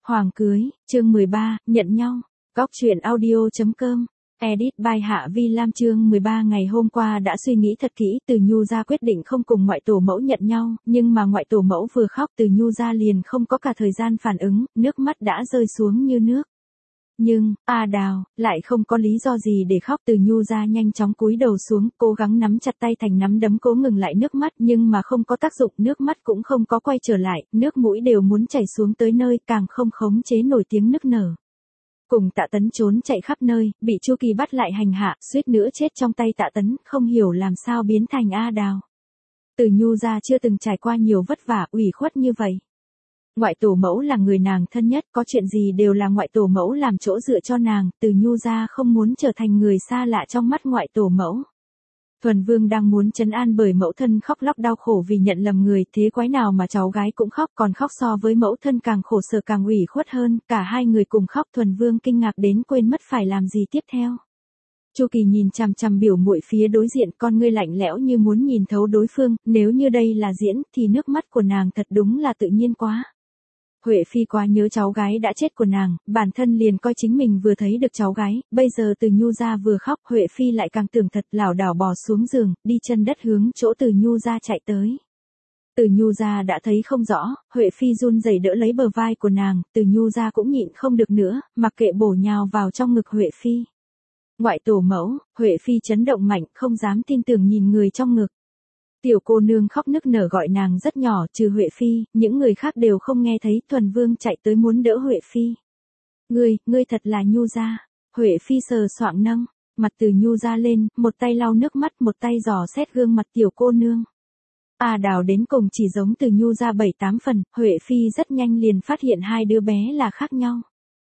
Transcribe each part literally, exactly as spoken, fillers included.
Hoàng cưới, chương mười ba, nhận nhau. Góc truyện audio.com. Edit by Hạ Vi Lam. Chương mười ba. Ngày hôm qua đã suy nghĩ thật kỹ, Từ Nhu ra quyết định không cùng ngoại tổ mẫu nhận nhau, nhưng mà ngoại tổ mẫu vừa khóc Từ Nhu ra liền không có cả thời gian phản ứng, nước mắt đã rơi xuống như nước. Nhưng, A Đào, lại không có lý do gì để khóc. Từ Nhu ra nhanh chóng cúi đầu xuống, cố gắng nắm chặt tay thành nắm đấm cố ngừng lại nước mắt, nhưng mà không có tác dụng, nước mắt cũng không có quay trở lại, nước mũi đều muốn chảy xuống tới nơi, càng không khống chế nổi tiếng nức nở. Cùng Tạ Tấn trốn chạy khắp nơi, bị Chu Kỳ bắt lại hành hạ, suýt nữa chết trong tay Tạ Tấn, không hiểu làm sao biến thành A Đào. Từ Nhu ra chưa từng trải qua nhiều vất vả, ủy khuất như vậy. Ngoại tổ mẫu là người nàng thân nhất, có chuyện gì đều là ngoại tổ mẫu làm chỗ dựa cho nàng, Từ Nhu ra không muốn trở thành người xa lạ trong mắt ngoại tổ mẫu. Thuần Vương đang muốn trấn an bởi mẫu thân khóc lóc đau khổ vì nhận lầm người, thế quái nào mà cháu gái cũng khóc, còn khóc so với mẫu thân càng khổ sở càng ủy khuất hơn, cả hai người cùng khóc. Thuần Vương kinh ngạc đến quên mất phải làm gì tiếp theo. Chu Kỳ nhìn chằm chằm biểu muội phía đối diện, con ngươi lạnh lẽo như muốn nhìn thấu đối phương, nếu như đây là diễn thì nước mắt của nàng thật đúng là tự nhiên quá. Huệ Phi quá nhớ cháu gái đã chết của nàng, bản thân liền coi chính mình vừa thấy được cháu gái, bây giờ Từ Nhu ra vừa khóc, Huệ Phi lại càng tưởng thật, lảo đảo bò xuống giường, đi chân đất hướng chỗ Từ Nhu ra chạy tới. Từ Nhu ra đã thấy không rõ, Huệ Phi run rẩy đỡ lấy bờ vai của nàng, Từ Nhu ra cũng nhịn không được nữa, mặc kệ bổ nhào vào trong ngực Huệ Phi. Ngoại tổ mẫu, Huệ Phi chấn động mạnh, không dám tin tưởng nhìn người trong ngực. Tiểu cô nương khóc nức nở gọi nàng rất nhỏ, trừ Huệ Phi, những người khác đều không nghe thấy. Thuần Vương chạy tới muốn đỡ Huệ Phi. Ngươi, ngươi thật là Nhu gia. Huệ Phi sờ soạng nâng mặt Từ Nhu gia lên, một tay lau nước mắt, một tay dò xét gương mặt tiểu cô nương. A Đào đến cùng chỉ giống Từ Nhu gia bảy tám phần, Huệ Phi rất nhanh liền phát hiện hai đứa bé là khác nhau.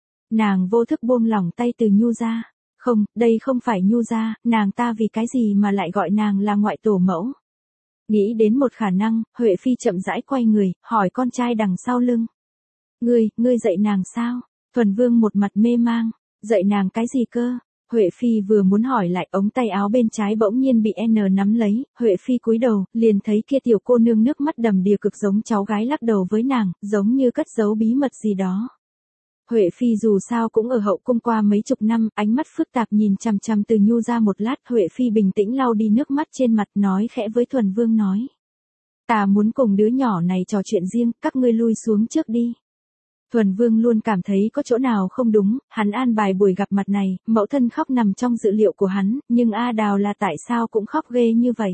Nàng vô thức buông lỏng tay Từ Nhu gia. Không, đây không phải Nhu gia, nàng ta vì cái gì mà lại gọi nàng là ngoại tổ mẫu? Nghĩ đến một khả năng, Huệ Phi chậm rãi quay người, hỏi con trai đằng sau lưng. Ngươi, ngươi dạy nàng sao? Thuần Vương một mặt mê mang, dạy nàng cái gì cơ? Huệ Phi vừa muốn hỏi lại, ống tay áo bên trái bỗng nhiên bị N nắm lấy, Huệ Phi cúi đầu, liền thấy kia tiểu cô nương nước mắt đầm đìa cực giống cháu gái lắc đầu với nàng, giống như cất giấu bí mật gì đó. Huệ Phi dù sao cũng ở hậu cung qua mấy chục năm, ánh mắt phức tạp nhìn chằm chằm Từ Nhu ra một lát, Huệ Phi bình tĩnh lau đi nước mắt trên mặt, nói khẽ với Thuần Vương nói. Ta muốn cùng đứa nhỏ này trò chuyện riêng, các ngươi lui xuống trước đi. Thuần Vương luôn cảm thấy có chỗ nào không đúng, hắn an bài buổi gặp mặt này, mẫu thân khóc nằm trong dự liệu của hắn, nhưng A Đào là tại sao cũng khóc ghê như vậy.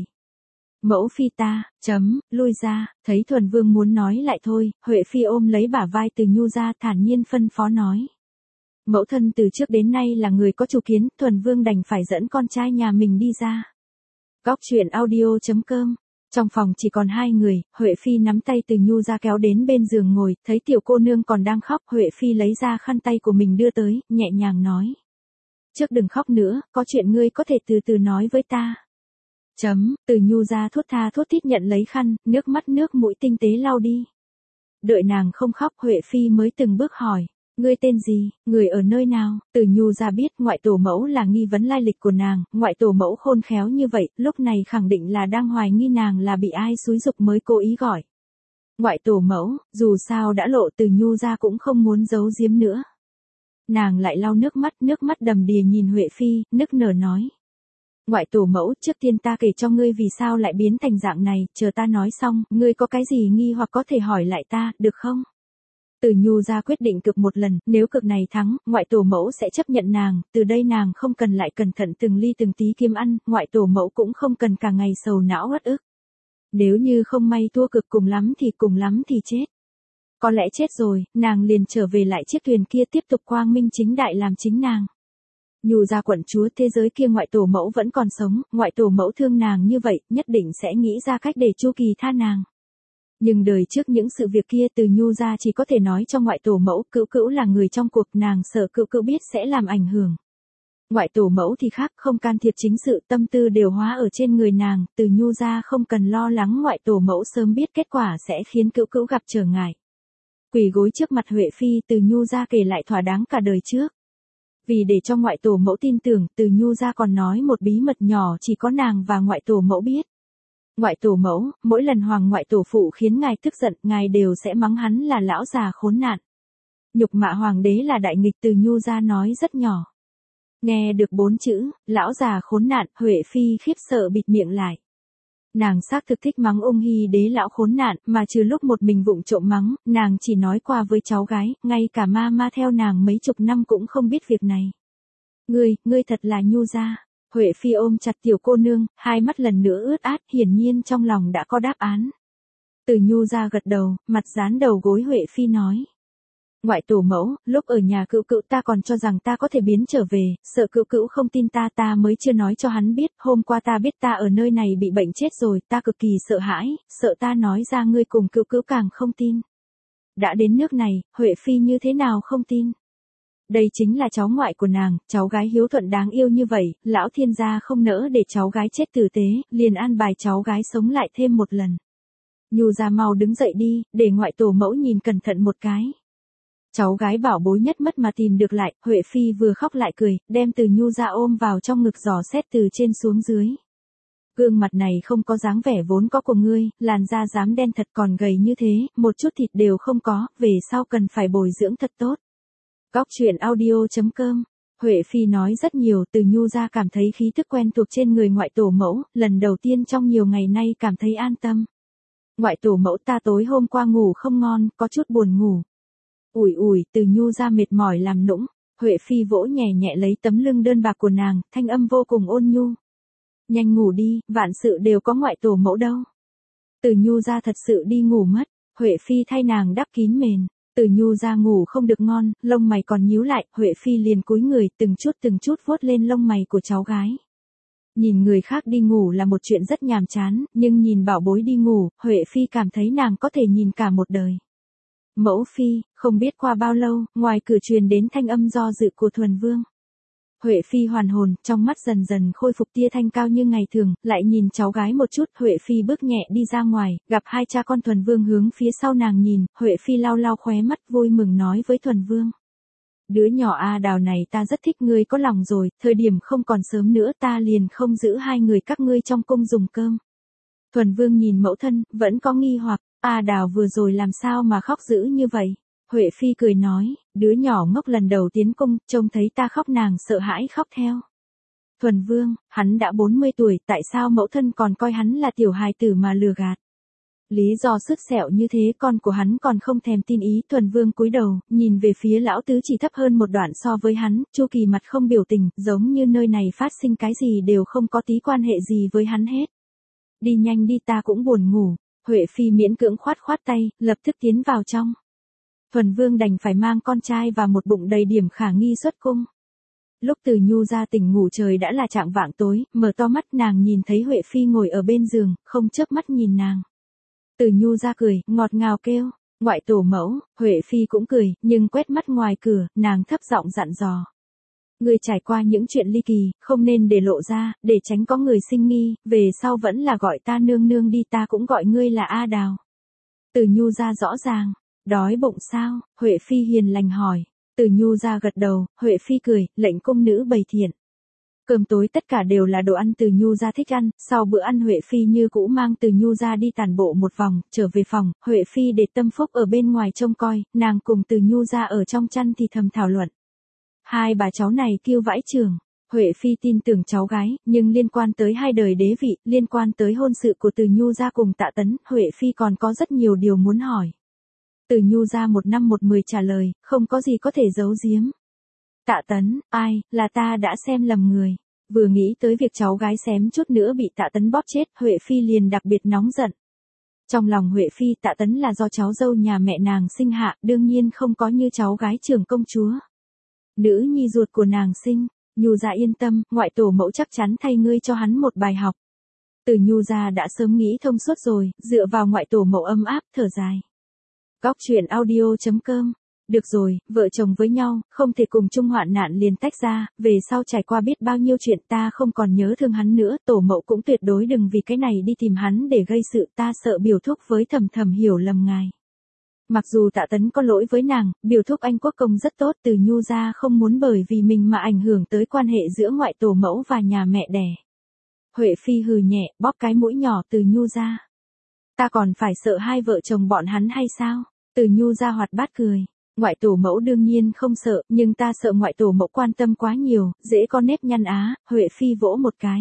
Mẫu phi ta, chấm, lui ra, thấy Thuần Vương muốn nói lại thôi, Huệ Phi ôm lấy bả vai Từ Nhu ra thản nhiên phân phó nói. Mẫu thân từ trước đến nay là người có chủ kiến, Thuần Vương đành phải dẫn con trai nhà mình đi ra. Góc truyện audio.com. Trong phòng chỉ còn hai người, Huệ Phi nắm tay Từ Nhu ra kéo đến bên giường ngồi, thấy tiểu cô nương còn đang khóc, Huệ Phi lấy ra khăn tay của mình đưa tới, nhẹ nhàng nói. Trước đừng khóc nữa, có chuyện ngươi có thể từ từ nói với ta. Chấm, Từ Nhu ra thốt tha thốt thít nhận lấy khăn, nước mắt nước mũi tinh tế lau đi. Đợi nàng không khóc, Huệ Phi mới từng bước hỏi, ngươi tên gì, người ở nơi nào? Từ Nhu ra biết ngoại tổ mẫu là nghi vấn lai lịch của nàng, ngoại tổ mẫu khôn khéo như vậy, lúc này khẳng định là đang hoài nghi nàng là bị ai xúi giục mới cố ý gọi. Ngoại tổ mẫu, dù sao đã lộ, Từ Nhu ra cũng không muốn giấu giếm nữa. Nàng lại lau nước mắt, nước mắt đầm đìa nhìn Huệ Phi, nức nở nói. Ngoại tổ mẫu, trước tiên ta kể cho ngươi vì sao lại biến thành dạng này, chờ ta nói xong, ngươi có cái gì nghi hoặc có thể hỏi lại ta, được không? Từ Nhu ra quyết định cực một lần, nếu cực này thắng, ngoại tổ mẫu sẽ chấp nhận nàng, từ đây nàng không cần lại cẩn thận từng ly từng tí kiếm ăn, ngoại tổ mẫu cũng không cần cả ngày sầu não uất ức. Nếu như không may thua cực cùng lắm thì cùng lắm thì chết. Có lẽ chết rồi, nàng liền trở về lại chiếc thuyền kia tiếp tục quang minh chính đại làm chính nàng. Nhu ra quận chúa thế giới kia ngoại tổ mẫu vẫn còn sống, ngoại tổ mẫu thương nàng như vậy, nhất định sẽ nghĩ ra cách để Chu Kỳ tha nàng. Nhưng đời trước những sự việc kia Từ Nhu ra chỉ có thể nói cho ngoại tổ mẫu, cữu cữu là người trong cuộc, nàng sợ cữu cữu biết sẽ làm ảnh hưởng. Ngoại tổ mẫu thì khác, không can thiệp chính sự, tâm tư đều hóa ở trên người nàng, Từ Nhu ra không cần lo lắng ngoại tổ mẫu sớm biết kết quả sẽ khiến cữu cữu gặp trở ngại. Quỳ gối trước mặt Huệ Phi, Từ Nhu ra kể lại thỏa đáng cả đời trước. Vì để cho ngoại tổ mẫu tin tưởng, Từ Nhu ra còn nói một bí mật nhỏ chỉ có nàng và ngoại tổ mẫu biết. Ngoại tổ mẫu, mỗi lần hoàng ngoại tổ phụ khiến ngài tức giận, ngài đều sẽ mắng hắn là lão già khốn nạn. Nhục mạ hoàng đế là đại nghịch, Từ Nhu gia nói rất nhỏ. Nghe được bốn chữ, lão già khốn nạn, Huệ Phi khiếp sợ bịt miệng lại. Nàng xác thực thích mắng ung hy đế lão khốn nạn, mà trừ lúc một mình vụng trộm mắng, nàng chỉ nói qua với cháu gái, ngay cả ma ma theo nàng mấy chục năm cũng không biết việc này. Ngươi, ngươi thật là Nhu gia. Huệ Phi ôm chặt tiểu cô nương, hai mắt lần nữa ướt át, hiển nhiên trong lòng đã có đáp án. Từ Nhu gia gật đầu, mặt dán đầu gối Huệ Phi nói. Ngoại tổ mẫu, lúc ở nhà cữu cữu ta còn cho rằng ta có thể biến trở về, sợ cữu cữu không tin ta ta mới chưa nói cho hắn biết, hôm qua ta biết ta ở nơi này bị bệnh chết rồi, ta cực kỳ sợ hãi, sợ ta nói ra ngươi cùng cữu cữu càng không tin. Đã đến nước này, Huệ Phi như thế nào không tin? Đây chính là cháu ngoại của nàng, cháu gái hiếu thuận đáng yêu như vậy, lão thiên gia không nỡ để cháu gái chết tử tế, liền an bài cháu gái sống lại thêm một lần. Nhu gia mau đứng dậy đi, để ngoại tổ mẫu nhìn cẩn thận một cái. Cháu gái bảo bối nhất mất mà tìm được lại, Huệ Phi vừa khóc lại cười, đem Từ Nhu gia ôm vào trong ngực dò xét từ trên xuống dưới. Gương mặt này không có dáng vẻ vốn có của ngươi, làn da dám đen thật còn gầy như thế, một chút thịt đều không có, về sau cần phải bồi dưỡng thật tốt. Góc truyện audio chấm com. Huệ Phi nói rất nhiều, Từ Nhu gia cảm thấy khí tức quen thuộc trên người ngoại tổ mẫu, lần đầu tiên trong nhiều ngày nay cảm thấy an tâm. Ngoại tổ mẫu ta tối hôm qua ngủ không ngon, có chút buồn ngủ. Ủi ủi, Từ Nhu gia mệt mỏi làm nũng, Huệ Phi vỗ nhẹ nhẹ lấy tấm lưng đơn bạc của nàng, thanh âm vô cùng ôn nhu. Nhanh ngủ đi, vạn sự đều có ngoại tổ mẫu đâu. Từ Nhu gia thật sự đi ngủ mất, Huệ Phi thay nàng đắp kín mền. Từ Nhu gia ngủ không được ngon, lông mày còn nhíu lại, Huệ Phi liền cúi người từng chút từng chút vuốt lên lông mày của cháu gái. Nhìn người khác đi ngủ là một chuyện rất nhàm chán, nhưng nhìn bảo bối đi ngủ, Huệ Phi cảm thấy nàng có thể nhìn cả một đời. Mẫu Phi, không biết qua bao lâu, ngoài cửa truyền đến thanh âm do dự của Thuần Vương. Huệ Phi hoàn hồn, trong mắt dần dần khôi phục tia thanh cao như ngày thường, lại nhìn cháu gái một chút, Huệ Phi bước nhẹ đi ra ngoài, gặp hai cha con Thuần Vương hướng phía sau nàng nhìn, Huệ Phi lau lau khóe mắt vui mừng nói với Thuần Vương. Đứa nhỏ A Đào này ta rất thích, ngươi có lòng rồi, thời điểm không còn sớm nữa ta liền không giữ hai người các ngươi trong cung dùng cơm. Thuần Vương nhìn mẫu thân, vẫn có nghi hoặc, A Đào vừa rồi làm sao mà khóc dữ như vậy? Huệ Phi cười nói, đứa nhỏ ngốc lần đầu tiến cung, trông thấy ta khóc nàng sợ hãi khóc theo. Thuần Vương, hắn đã bốn mươi tuổi, tại sao mẫu thân còn coi hắn là tiểu hài tử mà lừa gạt? Lý do sứt sẹo như thế con của hắn còn không thèm tin ý. Thuần Vương cúi đầu, nhìn về phía lão tứ chỉ thấp hơn một đoạn so với hắn, Chu Kỳ mặt không biểu tình, giống như nơi này phát sinh cái gì đều không có tí quan hệ gì với hắn hết. Đi nhanh đi, ta cũng buồn ngủ. Huệ Phi miễn cưỡng khoát khoát tay, lập tức tiến vào trong. Thuần Vương đành phải mang con trai và một bụng đầy điểm khả nghi xuất cung. Lúc Từ Nhu gia tỉnh ngủ trời đã là chạng vạng tối, mở to mắt nàng nhìn thấy Huệ Phi ngồi ở bên giường, không chớp mắt nhìn nàng. Từ Nhu gia cười, ngọt ngào kêu, ngoại tổ mẫu, Huệ Phi cũng cười, nhưng quét mắt ngoài cửa, nàng thấp giọng dặn dò. Ngươi trải qua những chuyện ly kỳ, không nên để lộ ra, để tránh có người sinh nghi, về sau vẫn là gọi ta nương nương đi, ta cũng gọi ngươi là A Đào. Từ Nhu gia rõ ràng, đói bụng sao? Huệ Phi hiền lành hỏi. Từ Nhu gia gật đầu, Huệ Phi cười, lệnh cung nữ bày thiện. Cơm tối tất cả đều là đồ ăn Từ Nhu gia thích ăn, sau bữa ăn Huệ Phi như cũ mang Từ Nhu gia đi tản bộ một vòng, trở về phòng, Huệ Phi để Tâm Phúc ở bên ngoài trông coi, nàng cùng Từ Nhu gia ở trong chăn thì thầm thảo luận. Hai bà cháu này kiêu vãi trường. Huệ Phi tin tưởng cháu gái, nhưng liên quan tới hai đời đế vị, liên quan tới hôn sự của Từ Nhu gia cùng Tạ Tấn, Huệ Phi còn có rất nhiều điều muốn hỏi. Từ Nhu gia một năm một mười trả lời, không có gì có thể giấu giếm. Tạ Tấn, ai, là ta đã xem lầm người. Vừa nghĩ tới việc cháu gái xém chút nữa bị Tạ Tấn bóp chết, Huệ Phi liền đặc biệt nóng giận. Trong lòng Huệ Phi, Tạ Tấn là do cháu dâu nhà mẹ nàng sinh hạ, đương nhiên không có như cháu gái trưởng công chúa. Nữ nhi ruột của nàng sinh, Nhu gia yên tâm, ngoại tổ mẫu chắc chắn thay ngươi cho hắn một bài học. Từ Nhu gia đã sớm nghĩ thông suốt rồi, dựa vào ngoại tổ mẫu ấm áp, thở dài. Góc truyện audio chấm com. Được rồi, vợ chồng với nhau, không thể cùng chung hoạn nạn liền tách ra, về sau trải qua biết bao nhiêu chuyện ta không còn nhớ thương hắn nữa, tổ mẫu cũng tuyệt đối đừng vì cái này đi tìm hắn để gây sự, ta sợ biểu thúc với Thầm Thầm hiểu lầm ngài. Mặc dù Tạ Tấn có lỗi với nàng, biểu thúc anh quốc công rất tốt, Từ Nhu gia không muốn bởi vì mình mà ảnh hưởng tới quan hệ giữa ngoại tổ mẫu và nhà mẹ đẻ. Huệ Phi hừ nhẹ, bóp cái mũi nhỏ Từ Nhu gia. Ta còn phải sợ hai vợ chồng bọn hắn hay sao? Từ Nhu gia hoạt bát cười. Ngoại tổ mẫu đương nhiên không sợ, nhưng ta sợ ngoại tổ mẫu quan tâm quá nhiều, dễ có nếp nhăn á, Huệ Phi vỗ một cái.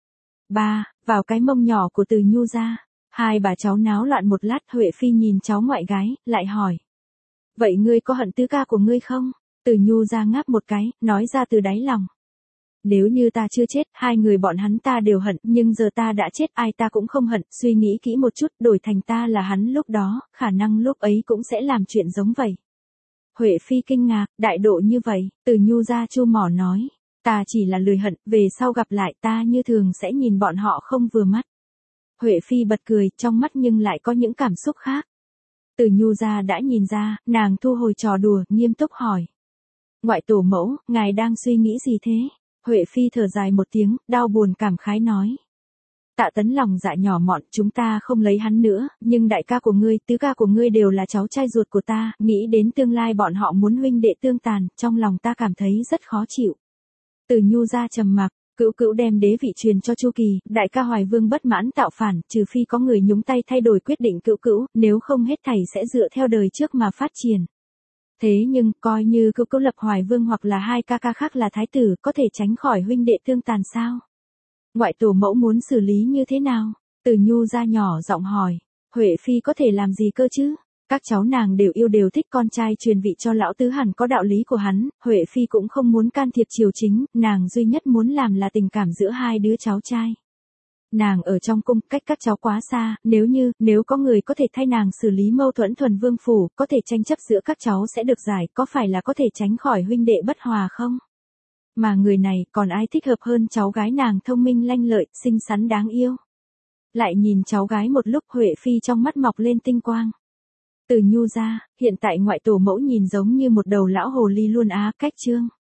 Ba, vào cái mông nhỏ của Từ Nhu ra. Hai bà cháu náo loạn một lát, Huệ Phi nhìn cháu ngoại gái, lại hỏi. Vậy ngươi có hận tứ ca của ngươi không? Từ Nhu ra ngáp một cái, nói ra từ đáy lòng. Nếu như ta chưa chết, hai người bọn hắn ta đều hận, nhưng giờ ta đã chết ai ta cũng không hận, suy nghĩ kỹ một chút, đổi thành ta là hắn lúc đó, khả năng lúc ấy cũng sẽ làm chuyện giống vậy. Huệ Phi kinh ngạc, đại độ như vậy, Từ Nhu ra chu mỏ nói. Ta chỉ là lười hận, về sau gặp lại ta như thường sẽ nhìn bọn họ không vừa mắt. Huệ Phi bật cười, trong mắt nhưng lại có những cảm xúc khác. Từ Nhu ra đã nhìn ra, nàng thu hồi trò đùa, nghiêm túc hỏi. Ngoại tổ mẫu, ngài đang suy nghĩ gì thế? Huệ Phi thở dài một tiếng, đau buồn cảm khái nói. Tạ Tấn lòng dạ nhỏ mọn, chúng ta không lấy hắn nữa, nhưng đại ca của ngươi, tứ ca của ngươi đều là cháu trai ruột của ta, nghĩ đến tương lai bọn họ muốn huynh đệ tương tàn, trong lòng ta cảm thấy rất khó chịu. Từ Nhu ra trầm mặc, Cữu Cữu đem đế vị truyền cho Chu Kỳ, đại ca Hoài Vương bất mãn tạo phản, trừ phi có người nhúng tay thay đổi quyết định Cữu Cữu, nếu không hết thảy sẽ dựa theo đời trước mà phát triển. Thế nhưng, coi như Cữu Cữu lập Hoài Vương hoặc là hai ca ca khác là thái tử, có thể tránh khỏi huynh đệ tương tàn sao? Ngoại tổ mẫu muốn xử lý như thế nào? Từ Nhu ra nhỏ giọng hỏi. Huệ Phi có thể làm gì cơ chứ? Các cháu nàng đều yêu đều thích con trai truyền vị cho lão tứ, hẳn có đạo lý của hắn, Huệ Phi cũng không muốn can thiệp triều chính, nàng duy nhất muốn làm là tình cảm giữa hai đứa cháu trai. Nàng ở trong cung, cách các cháu quá xa, nếu như, nếu có người có thể thay nàng xử lý mâu thuẫn thuần vương phủ, có thể tranh chấp giữa các cháu sẽ được giải, có phải là có thể tránh khỏi huynh đệ bất hòa không? Mà người này, còn ai thích hợp hơn cháu gái nàng thông minh lanh lợi, xinh xắn đáng yêu. Lại nhìn cháu gái một lúc, Huệ Phi trong mắt mọc lên tinh quang. Từ Nhu ra, hiện tại ngoại tổ mẫu nhìn giống như một đầu lão hồ ly luôn á, cách trương.